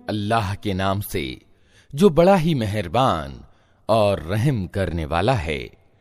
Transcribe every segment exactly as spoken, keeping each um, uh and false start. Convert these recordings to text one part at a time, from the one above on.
अल्लाह के नाम से जो बड़ा ही मेहरबान और रहम करने वाला है।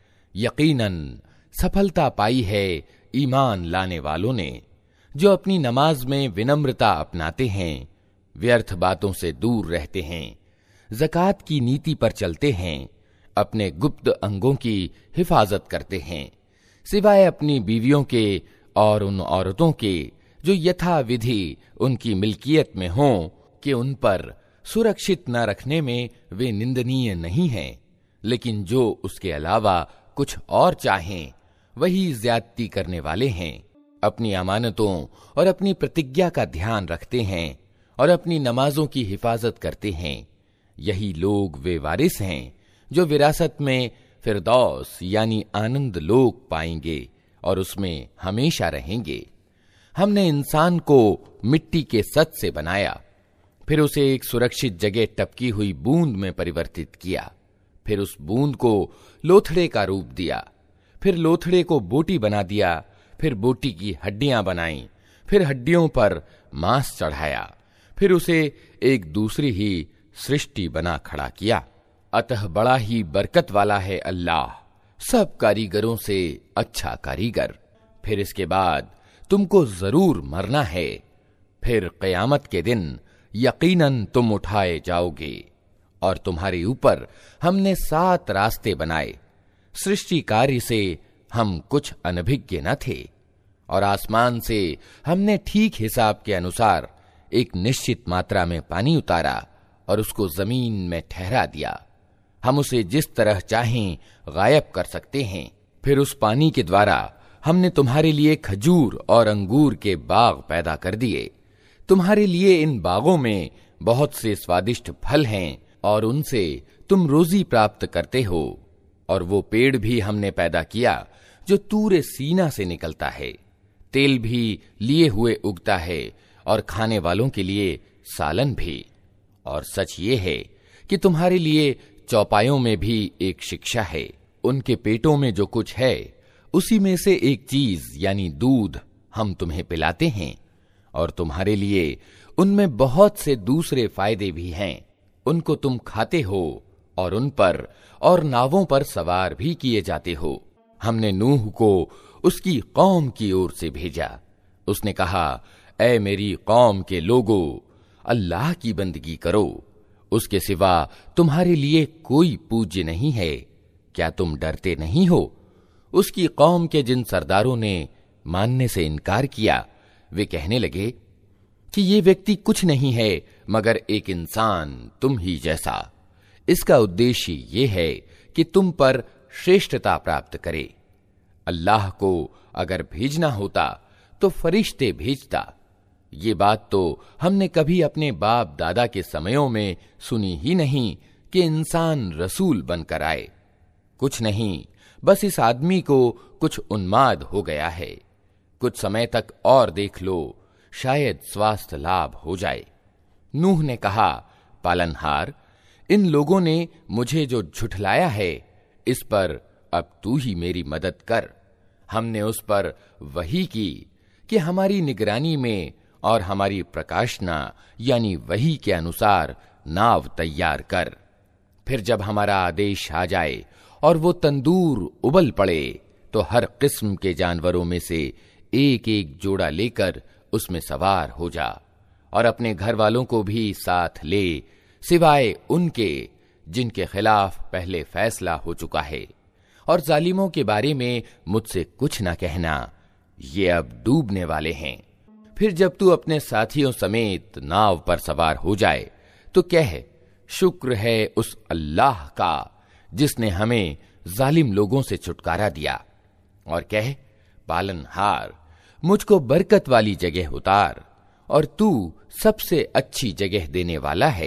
यकीनन सफलता पाई है ईमान लाने वालों ने, जो अपनी नमाज में विनम्रता अपनाते हैं, व्यर्थ बातों से दूर रहते हैं, ज़कात की नीति पर चलते हैं, अपने गुप्त अंगों की हिफाजत करते हैं, सिवाय अपनी बीवियों के और उन औरतों के जो यथाविधि उनकी मिल्कियत में हों कि उन पर सुरक्षित न रखने में वे निंदनीय नहीं हैं, लेकिन जो उसके अलावा कुछ और चाहें वही ज्यादती करने वाले हैं। अपनी अमानतों और अपनी प्रतिज्ञा का ध्यान रखते हैं और अपनी नमाजों की हिफाजत करते हैं। यही लोग वे वारिस हैं जो विरासत में फिरदौस यानी आनंद लोक पाएंगे और उसमें हमेशा रहेंगे। हमने इंसान को मिट्टी के सत से बनाया, फिर उसे एक सुरक्षित जगह टपकी हुई बूंद में परिवर्तित किया, फिर उस बूंद को लोथड़े का रूप दिया, फिर लोथड़े को बोटी बना दिया, फिर बोटी की हड्डियां बनाई, फिर हड्डियों पर मांस चढ़ाया, फिर उसे एक दूसरी ही सृष्टि बना खड़ा किया। अतः बड़ा ही बरकत वाला है अल्लाह, सब कारीगरों से अच्छा कारीगर। फिर इसके बाद तुमको जरूर मरना है, फिर क़यामत के दिन यकीनन तुम उठाए जाओगे और तुम्हारे ऊपर हमने सात रास्ते बनाए। सृष्टि कार्य से हम कुछ अनभिज्ञ न थे और आसमान से हमने ठीक हिसाब के अनुसार एक निश्चित मात्रा में पानी उतारा और उसको जमीन में ठहरा दिया। हम उसे जिस तरह चाहें गायब कर सकते हैं। फिर उस पानी के द्वारा हमने तुम्हारे लिए खजूर और अंगूर के बाग पैदा कर दिए। तुम्हारे लिए इन बागों में बहुत से स्वादिष्ट फल हैं और उनसे तुम रोजी प्राप्त करते हो। और वो पेड़ भी हमने पैदा किया जो तूरे सीना से निकलता है, तेल भी लिए हुए उगता है और खाने वालों के लिए सालन भी। और सच ये है कि तुम्हारे लिए चौपायों में भी एक शिक्षा है। उनके पेटों में जो कुछ है उसी में से एक चीज यानी दूध हम तुम्हें पिलाते हैं और तुम्हारे लिए उनमें बहुत से दूसरे फायदे भी हैं। उनको तुम खाते हो और उन पर और नावों पर सवार भी किए जाते हो। हमने नूह को उसकी कौम की ओर से भेजा। उसने कहा, ऐ मेरी कौम के लोगो, अल्लाह की बंदगी करो, उसके सिवा तुम्हारे लिए कोई पूज्य नहीं है। क्या तुम डरते नहीं हो? उसकी कौम के जिन सरदारों ने मानने से इनकार किया, वे कहने लगे कि ये व्यक्ति कुछ नहीं है मगर एक इंसान तुम ही जैसा। इसका उद्देश्य ये है कि तुम पर श्रेष्ठता प्राप्त करे। अल्लाह को अगर भेजना होता तो फरिश्ते भेजता। ये बात तो हमने कभी अपने बाप दादा के समयों में सुनी ही नहीं कि इंसान रसूल बनकर आए। कुछ नहीं, बस इस आदमी को कुछ उन्माद हो गया है। कुछ समय तक और देख लो, शायद स्वास्थ्य लाभ हो जाए। नूह ने कहा, पालनहार, इन लोगों ने मुझे जो झुठलाया है, इस पर अब तू ही मेरी मदद कर। हमने उस पर वही की कि हमारी निगरानी में और हमारी प्रकाशना यानी वही के अनुसार नाव तैयार कर। फिर जब हमारा आदेश आ जाए और वो तंदूर उबल पड़े तो हर किस्म के जानवरों में से एक एक जोड़ा लेकर उसमें सवार हो जा और अपने घर वालों को भी साथ ले, सिवाय उनके जिनके खिलाफ पहले फैसला हो चुका है। और जालिमों के बारे में मुझसे कुछ न कहना, ये अब डूबने वाले हैं। फिर जब तू अपने साथियों समेत नाव पर सवार हो जाए तो कह, शुक्र है उस अल्लाह का जिसने हमें जालिम लोगों से छुटकारा दिया। और कह, पालनहार, मुझको बरकत वाली जगह उतार और तू सबसे अच्छी जगह देने वाला है।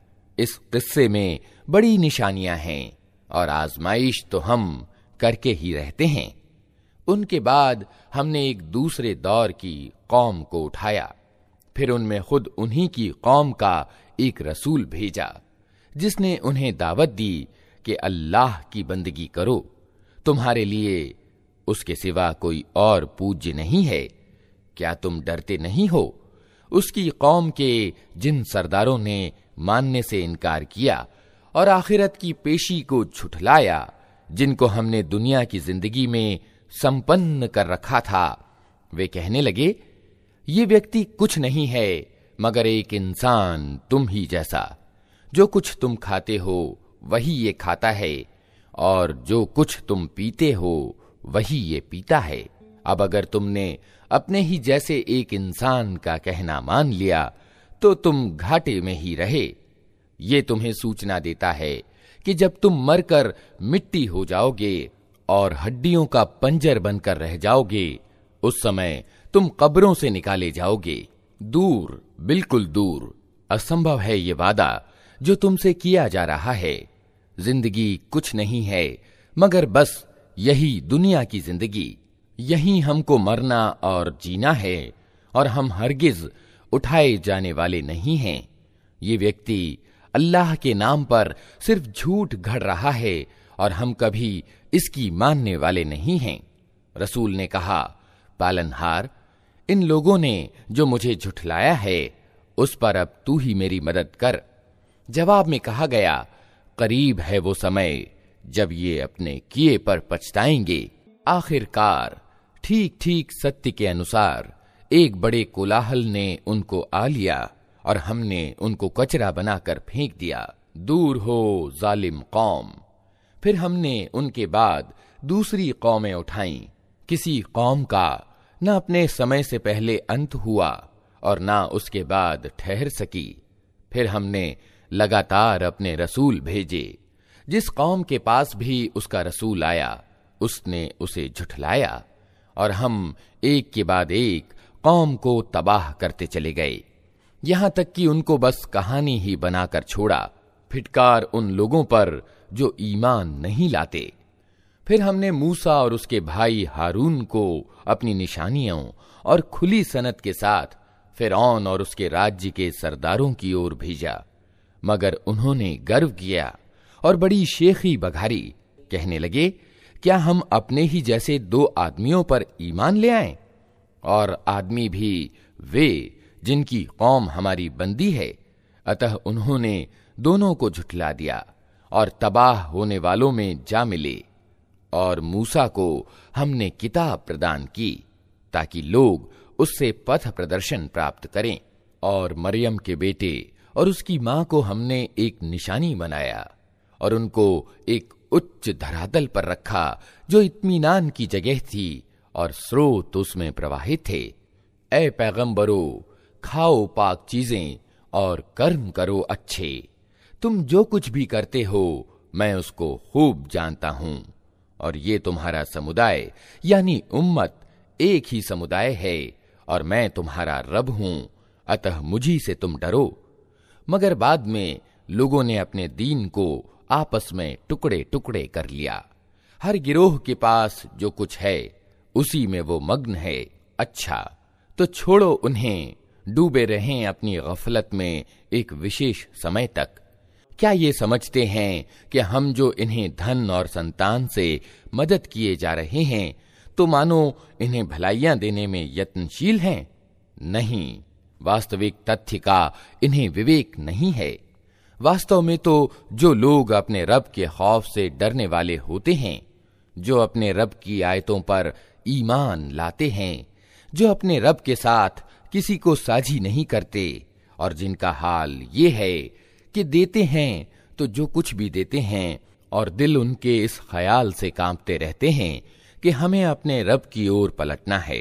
इस किस्से में बड़ी निशानियां हैं और आजमाइश तो हम करके ही रहते हैं। उनके बाद हमने एक दूसरे दौर की कौम को उठाया। फिर उनमें खुद उन्हीं की कौम का एक रसूल भेजा जिसने उन्हें दावत दी कि अल्लाह की बंदगी करो, तुम्हारे लिए उसके सिवा कोई और पूज्य नहीं है। क्या तुम डरते नहीं हो? उसकी कौम के जिन सरदारों ने मानने से इनकार किया और आखिरत की पेशी को झुठलाया, जिनको हमने दुनिया की जिंदगी में संपन्न कर रखा था, वे कहने लगे, ये व्यक्ति कुछ नहीं है मगर एक इंसान तुम ही जैसा। जो कुछ तुम खाते हो वही ये खाता है, और जो कुछ तुम पीते हो वही ये पीता है। अब अगर तुमने अपने ही जैसे एक इंसान का कहना मान लिया तो तुम घाटे में ही रहे। ये तुम्हें सूचना देता है कि जब तुम मरकर मिट्टी हो जाओगे और हड्डियों का पंजर बनकर रह जाओगे, उस समय तुम कब्रों से निकाले जाओगे। दूर, बिल्कुल दूर, असंभव है ये वादा जो तुमसे किया जा रहा है। जिंदगी कुछ नहीं है मगर बस यही दुनिया की जिंदगी। यही हमको मरना और जीना है, और हम हरगिज उठाए जाने वाले नहीं हैं। ये व्यक्ति अल्लाह के नाम पर सिर्फ झूठ गढ़ रहा है और हम कभी इसकी मानने वाले नहीं हैं। रसूल ने कहा, पालनहार, इन लोगों ने जो मुझे झुठलाया है उस पर अब तू ही मेरी मदद कर। जवाब में कहा गया, करीब है वो समय जब ये अपने किए पर पछताएंगे। आखिरकार ठीक ठीक सत्य के अनुसार एक बड़े कोलाहल ने उनको आ लिया और हमने उनको कचरा बनाकर फेंक दिया। दूर हो जालिम कौम। फिर हमने उनके बाद दूसरी कौमें उठाईं। किसी कौम का न अपने समय से पहले अंत हुआ और न उसके बाद ठहर सकी। फिर हमने लगातार अपने रसूल भेजे। जिस कौम के पास भी उसका रसूल आया उसने उसे झुठलाया, और हम एक के बाद एक कौम को तबाह करते चले गए, यहां तक कि उनको बस कहानी ही बनाकर छोड़ा। फिटकार उन लोगों पर जो ईमान नहीं लाते। फिर हमने मूसा और उसके भाई हारून को अपनी निशानियों और खुली सनत के साथ फिरौन और उसके राज्य के सरदारों की ओर भेजा, मगर उन्होंने गर्व किया और बड़ी शेखी बघारी। कहने लगे, क्या हम अपने ही जैसे दो आदमियों पर ईमान ले आएं? और आदमी भी वे जिनकी कौम हमारी बंदी है। अतः उन्होंने दोनों को झुठला दिया और तबाह होने वालों में जा मिले। और मूसा को हमने किताब प्रदान की ताकि लोग उससे पथ प्रदर्शन प्राप्त करें। और मरियम के बेटे और उसकी मां को हमने एक निशानी बनाया और उनको एक उच्च धरातल पर रखा जो इत्मीनान की जगह थी और स्रोत उसमें प्रवाहित थे। ए पैगंबरो, खाओ पाक चीजें और कर्म करो अच्छे। तुम जो कुछ भी करते हो मैं उसको खूब जानता हूं। और ये तुम्हारा समुदाय यानी उम्मत एक ही समुदाय है और मैं तुम्हारा रब हूं, अतः मुझी से तुम डरो। मगर बाद में लोगों ने अपने दीन को आपस में टुकड़े टुकड़े कर लिया। हर गिरोह के पास जो कुछ है उसी में वो मग्न है। अच्छा तो छोड़ो उन्हें, डूबे रहें अपनी गफलत में एक विशेष समय तक। क्या ये समझते हैं कि हम जो इन्हें धन और संतान से मदद किए जा रहे हैं तो मानो इन्हें भलाइयां देने में यत्नशील हैं? नहीं, वास्तविक तथ्य का इन्हें विवेक नहीं है। वास्तव में तो जो लोग अपने रब के खौफ से डरने वाले होते हैं, जो अपने रब की आयतों पर ईमान लाते हैं, जो अपने रब के साथ किसी को साझी नहीं करते, और जिनका हाल ये है कि देते हैं तो जो कुछ भी देते हैं और दिल उनके इस ख्याल से कांपते रहते हैं कि हमें अपने रब की ओर पलटना है,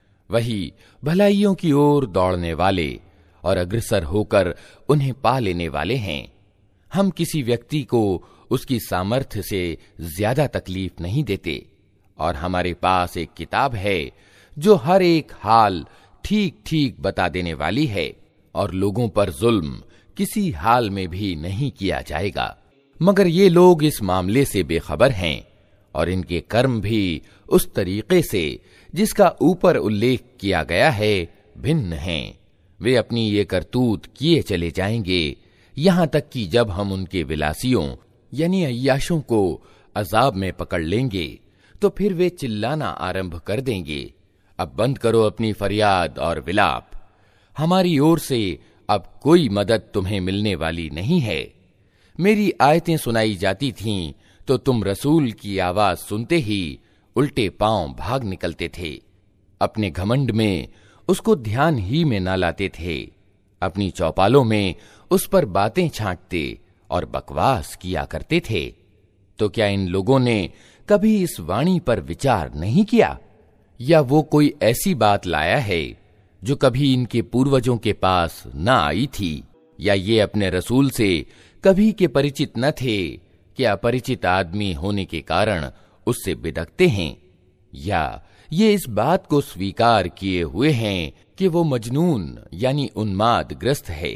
वही भलाइयों की ओर दौड़ने वाले और अग्रसर होकर उन्हें पा लेने वाले हैं। हम किसी व्यक्ति को उसकी सामर्थ्य से ज्यादा तकलीफ नहीं देते, और हमारे पास एक किताब है जो हर एक हाल ठीक ठीक बता देने वाली है, और लोगों पर जुल्म किसी हाल में भी नहीं किया जाएगा। मगर ये लोग इस मामले से बेखबर हैं, और इनके कर्म भी उस तरीके से जिसका ऊपर उल्लेख किया गया है भिन्न हैं। वे अपनी ये करतूत किए चले जाएंगे, यहां तक कि जब हम उनके विलासियों यानी अय्याशों को अजाब में पकड़ लेंगे तो फिर वे चिल्लाना आरंभ कर देंगे, अब बंद करो अपनी फरियाद और विलाप, हमारी ओर से अब कोई मदद तुम्हें मिलने वाली नहीं है। मेरी आयतें सुनाई जाती थीं तो तुम रसूल की आवाज सुनते ही उल्टे पांव भाग निकलते थे। अपने घमंड में उसको ध्यान ही में न लाते थे। अपनी चौपालों में उस पर बातें छांटते और बकवास किया करते थे। तो क्या इन लोगों ने कभी इस वाणी पर विचार नहीं किया? या वो कोई ऐसी बात लाया है जो कभी इनके पूर्वजों के पास न आई थी? या ये अपने रसूल से कभी के परिचित न थे कि अपरिचित आदमी होने के कारण उससे बिदकते हैं? या ये इस बात को स्वीकार किए हुए हैं कि वो मजनून यानी उन्माद ग्रस्त है?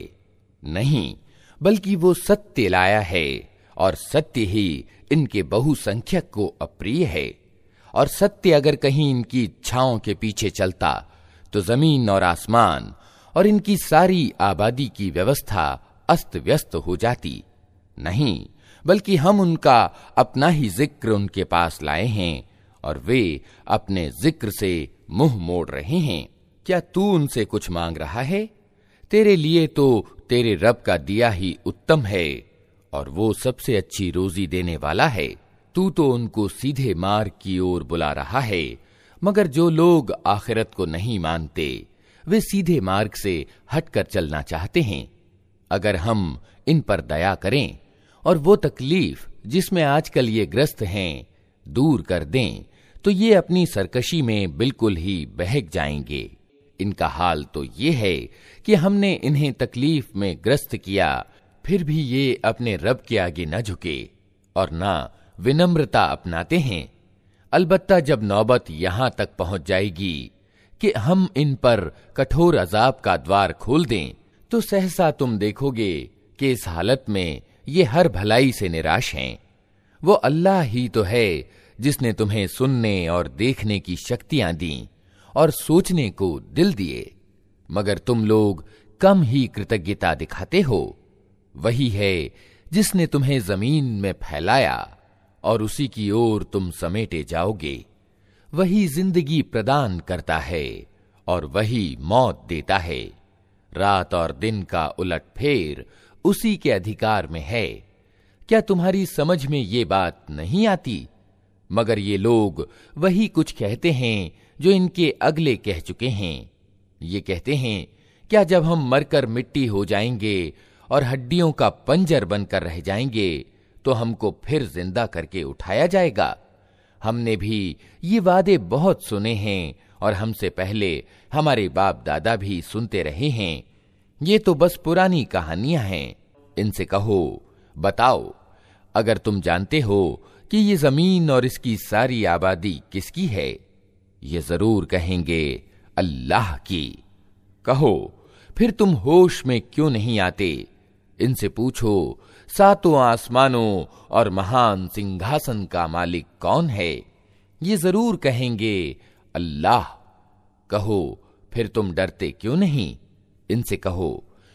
नहीं, बल्कि वो सत्य लाया है और सत्य ही इनके बहुसंख्यक को अप्रिय है। और सत्य अगर कहीं इनकी इच्छाओं के पीछे चलता तो जमीन और आसमान और इनकी सारी आबादी की व्यवस्था अस्त व्यस्त हो जाती। नहीं, बल्कि हम उनका अपना ही जिक्र उनके पास लाए हैं और वे अपने जिक्र से मुंह मोड़ रहे हैं। क्या तू उनसे कुछ मांग रहा है? तेरे लिए तो तेरे रब का दिया ही उत्तम है और वो सबसे अच्छी रोजी देने वाला है। तू तो उनको सीधे मार्ग की ओर बुला रहा है, मगर जो लोग आखिरत को नहीं मानते वे सीधे मार्ग से हटकर चलना चाहते हैं। अगर हम इन पर दया करें और वो तकलीफ जिसमें आजकल ये ग्रस्त हैं दूर कर दें तो ये अपनी सरकशी में बिल्कुल ही बहक जाएंगे। इनका हाल तो ये है कि हमने इन्हें तकलीफ में ग्रस्त किया, फिर भी ये अपने रब के आगे न झुके और न विनम्रता अपनाते हैं। अलबत्ता जब नौबत यहां तक पहुंच जाएगी कि हम इन पर कठोर अजाब का द्वार खोल दें तो सहसा तुम देखोगे कि इस हालत में ये हर भलाई से निराश हैं। वो अल्लाह ही तो है जिसने तुम्हें सुनने और देखने की शक्तियां दी और सोचने को दिल दिए, मगर तुम लोग कम ही कृतज्ञता दिखाते हो। वही है जिसने तुम्हें जमीन में फैलाया और उसी की ओर तुम समेटे जाओगे। वही जिंदगी प्रदान करता है और वही मौत देता है। रात और दिन का उलटफेर उसी के अधिकार में है। क्या तुम्हारी समझ में ये बात नहीं आती? मगर ये लोग वही कुछ कहते हैं जो इनके अगले कह चुके हैं। ये कहते हैं, क्या जब हम मरकर मिट्टी हो जाएंगे और हड्डियों का पंजर बनकर रह जाएंगे तो हमको फिर जिंदा करके उठाया जाएगा? हमने भी ये वादे बहुत सुने हैं और हमसे पहले हमारे बाप दादा भी सुनते रहे हैं। ये तो बस पुरानी कहानियां हैं। इनसे कहो, बताओ, अगर तुम जानते हो कि ये जमीन और इसकी सारी आबादी किसकी है? ये जरूर कहेंगे अल्लाह की। कहो, फिर तुम होश में क्यों नहीं आते? इनसे पूछो, सातों आसमानों और महान सिंहासन का मालिक कौन है? ये जरूर कहेंगे अल्लाह। कहो, फिर तुम डरते क्यों नहीं? इनसे कहो,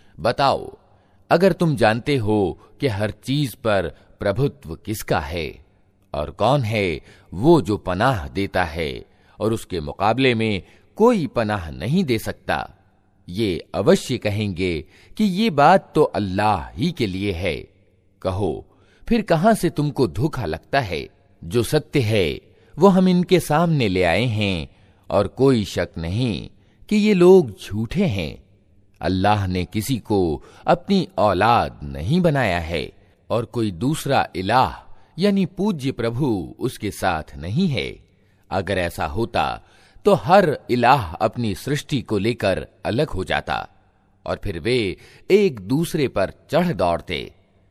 बताओ, अगर तुम जानते हो कि हर चीज पर प्रभुत्व किसका है और कौन है वो जो पनाह देता है और उसके मुकाबले में कोई पनाह नहीं दे सकता। ये अवश्य कहेंगे कि ये बात तो अल्लाह ही के लिए है। कहो, फिर कहां से तुमको धोखा लगता है? जो सत्य है वो हम इनके सामने ले आए हैं और कोई शक नहीं कि ये लोग झूठे हैं। अल्लाह ने किसी को अपनी औलाद नहीं बनाया है और कोई दूसरा इलाह यानी पूज्य प्रभु उसके साथ नहीं है। अगर ऐसा होता तो हर इलाह अपनी सृष्टि को लेकर अलग हो जाता और फिर वे एक दूसरे पर चढ़ दौड़ते।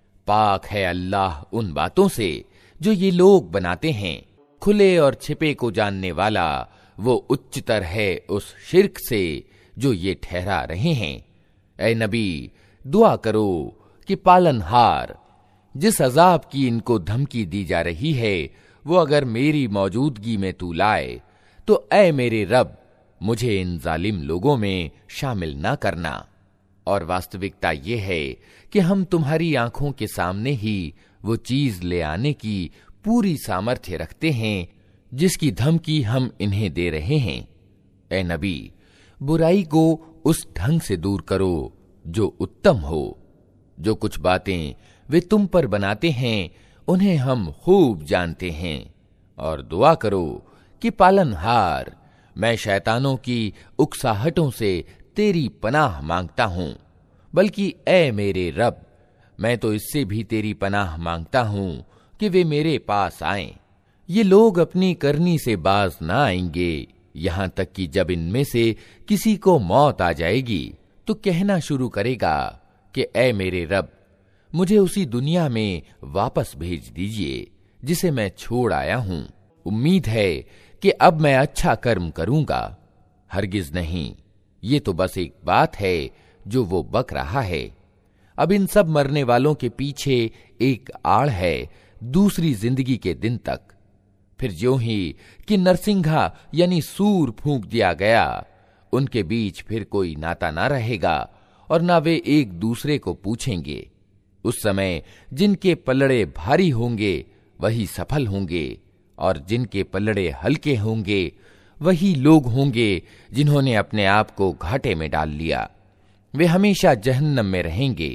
पाक है अल्लाह उन बातों से जो ये लोग बनाते हैं। खुले और छिपे को जानने वाला वो उच्चतर है उस शिर्क से जो ये ठहरा रहे हैं। ऐ नबी, दुआ करो कि पालनहार जिस अजाब की इनको धमकी दी जा रही है वो अगर मेरी मौजूदगी में तू लाए तो ऐ मेरे रब, मुझे इन जालिम लोगों में शामिल ना करना। और वास्तविकता ये है कि हम तुम्हारी आंखों के सामने ही वो चीज ले आने की पूरी सामर्थ्य रखते हैं जिसकी धमकी हम इन्हें दे रहे हैं। ऐ नबी, बुराई को उस ढंग से दूर करो जो उत्तम हो। जो कुछ बातें वे तुम पर बनाते हैं उन्हें हम खूब जानते हैं। और दुआ करो कि पालनहार, मैं शैतानों की उकसाहटों से तेरी पनाह मांगता हूं, बल्कि ए मेरे रब, मैं तो इससे भी तेरी पनाह मांगता हूं कि वे मेरे पास आएं। ये लोग अपनी करनी से बाज ना आएंगे, यहां तक कि जब इनमें से किसी को मौत आ जाएगी तो कहना शुरू करेगा कि ए मेरे रब, मुझे उसी दुनिया में वापस भेज दीजिए जिसे मैं छोड़ आया हूं। उम्मीद है कि अब मैं अच्छा कर्म करूंगा। हरगिज नहीं, ये तो बस एक बात है जो वो बक रहा है। अब इन सब मरने वालों के पीछे एक आड़ है दूसरी जिंदगी के दिन तक। फिर ज्यों ही कि नरसिंघा यानी सूर फूंक दिया गया, उनके बीच फिर कोई नाता ना रहेगा और ना वे एक दूसरे को पूछेंगे। उस समय जिनके पलड़े भारी होंगे वही सफल होंगे, और जिनके पलड़े हल्के होंगे वही लोग होंगे जिन्होंने अपने आप को घाटे में डाल लिया। वे हमेशा जहन्नम में रहेंगे।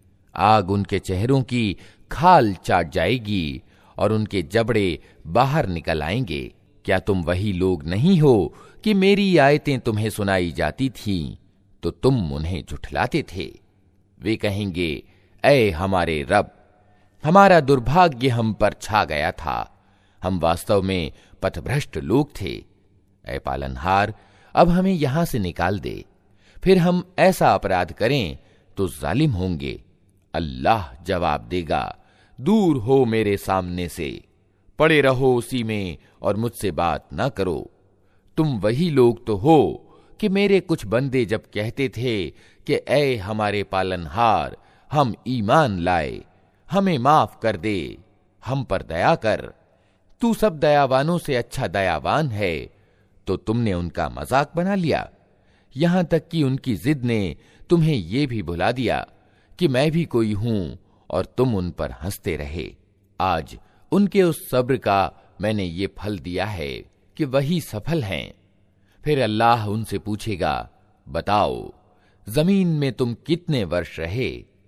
आग उनके चेहरों की खाल चाट जाएगी और उनके जबड़े बाहर निकल आएंगे। क्या तुम वही लोग नहीं हो कि मेरी आयतें तुम्हें सुनाई जाती थीं तो तुम उन्हें झुठलाते थे? वे कहेंगे, ऐ हमारे रब, हमारा दुर्भाग्य हम पर छा गया था, हम वास्तव में पथभ्रष्ट लोग थे। ऐ पालनहार, अब हमें यहां से निकाल दे, फिर हम ऐसा अपराध करें तो जालिम होंगे। अल्लाह जवाब देगा, दूर हो मेरे सामने से, पड़े रहो उसी में और मुझसे बात ना करो। तुम वही लोग तो हो कि मेरे कुछ बंदे जब कहते थे कि ऐ हमारे पालनहार, हम ईमान लाए, हमें माफ कर दे, हम पर दया कर, तू सब दयावानों से अच्छा दयावान है, तो तुमने उनका मजाक बना लिया। यहां तक कि उनकी जिद ने तुम्हें यह भी भुला दिया कि मैं भी कोई हूं और तुम उन पर हंसते रहे। आज उनके उस सब्र का मैंने ये फल दिया है कि वही सफल हैं। फिर अल्लाह उनसे पूछेगा, बताओ जमीन में तुम कितने वर्ष रहे?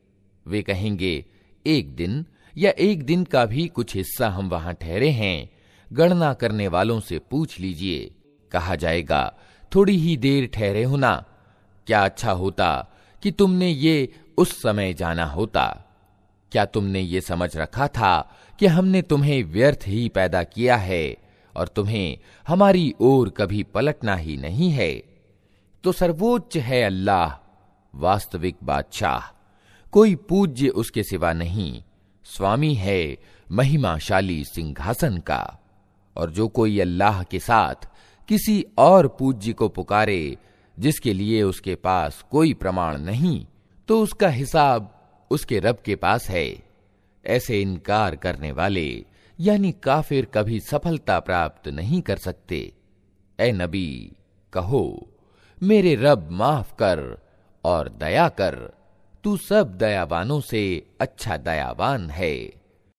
वे कहेंगे, एक दिन या एक दिन का भी कुछ हिस्सा हम वहां ठहरे हैं। गणना करने वालों से पूछ लीजिए। कहा जाएगा, थोड़ी ही देर ठहरे हो ना, क्या अच्छा होता कि तुमने ये उस समय जाना होता। क्या तुमने ये समझ रखा था कि हमने तुम्हें व्यर्थ ही पैदा किया है और तुम्हें हमारी ओर कभी पलटना ही नहीं है? तो सर्वोच्च है अल्लाह, वास्तविक बादशाह, कोई पूज्य उसके सिवा नहीं, स्वामी है महिमाशाली सिंहासन का। और जो कोई अल्लाह के साथ किसी और पूज्य को पुकारे जिसके लिए उसके पास कोई प्रमाण नहीं, तो उसका हिसाब उसके रब के पास है। ऐसे इनकार करने वाले यानी काफिर कभी सफलता प्राप्त नहीं कर सकते। ए नबी, कहो, मेरे रब माफ कर और दया कर, तू सब दयावानों से अच्छा दयावान है।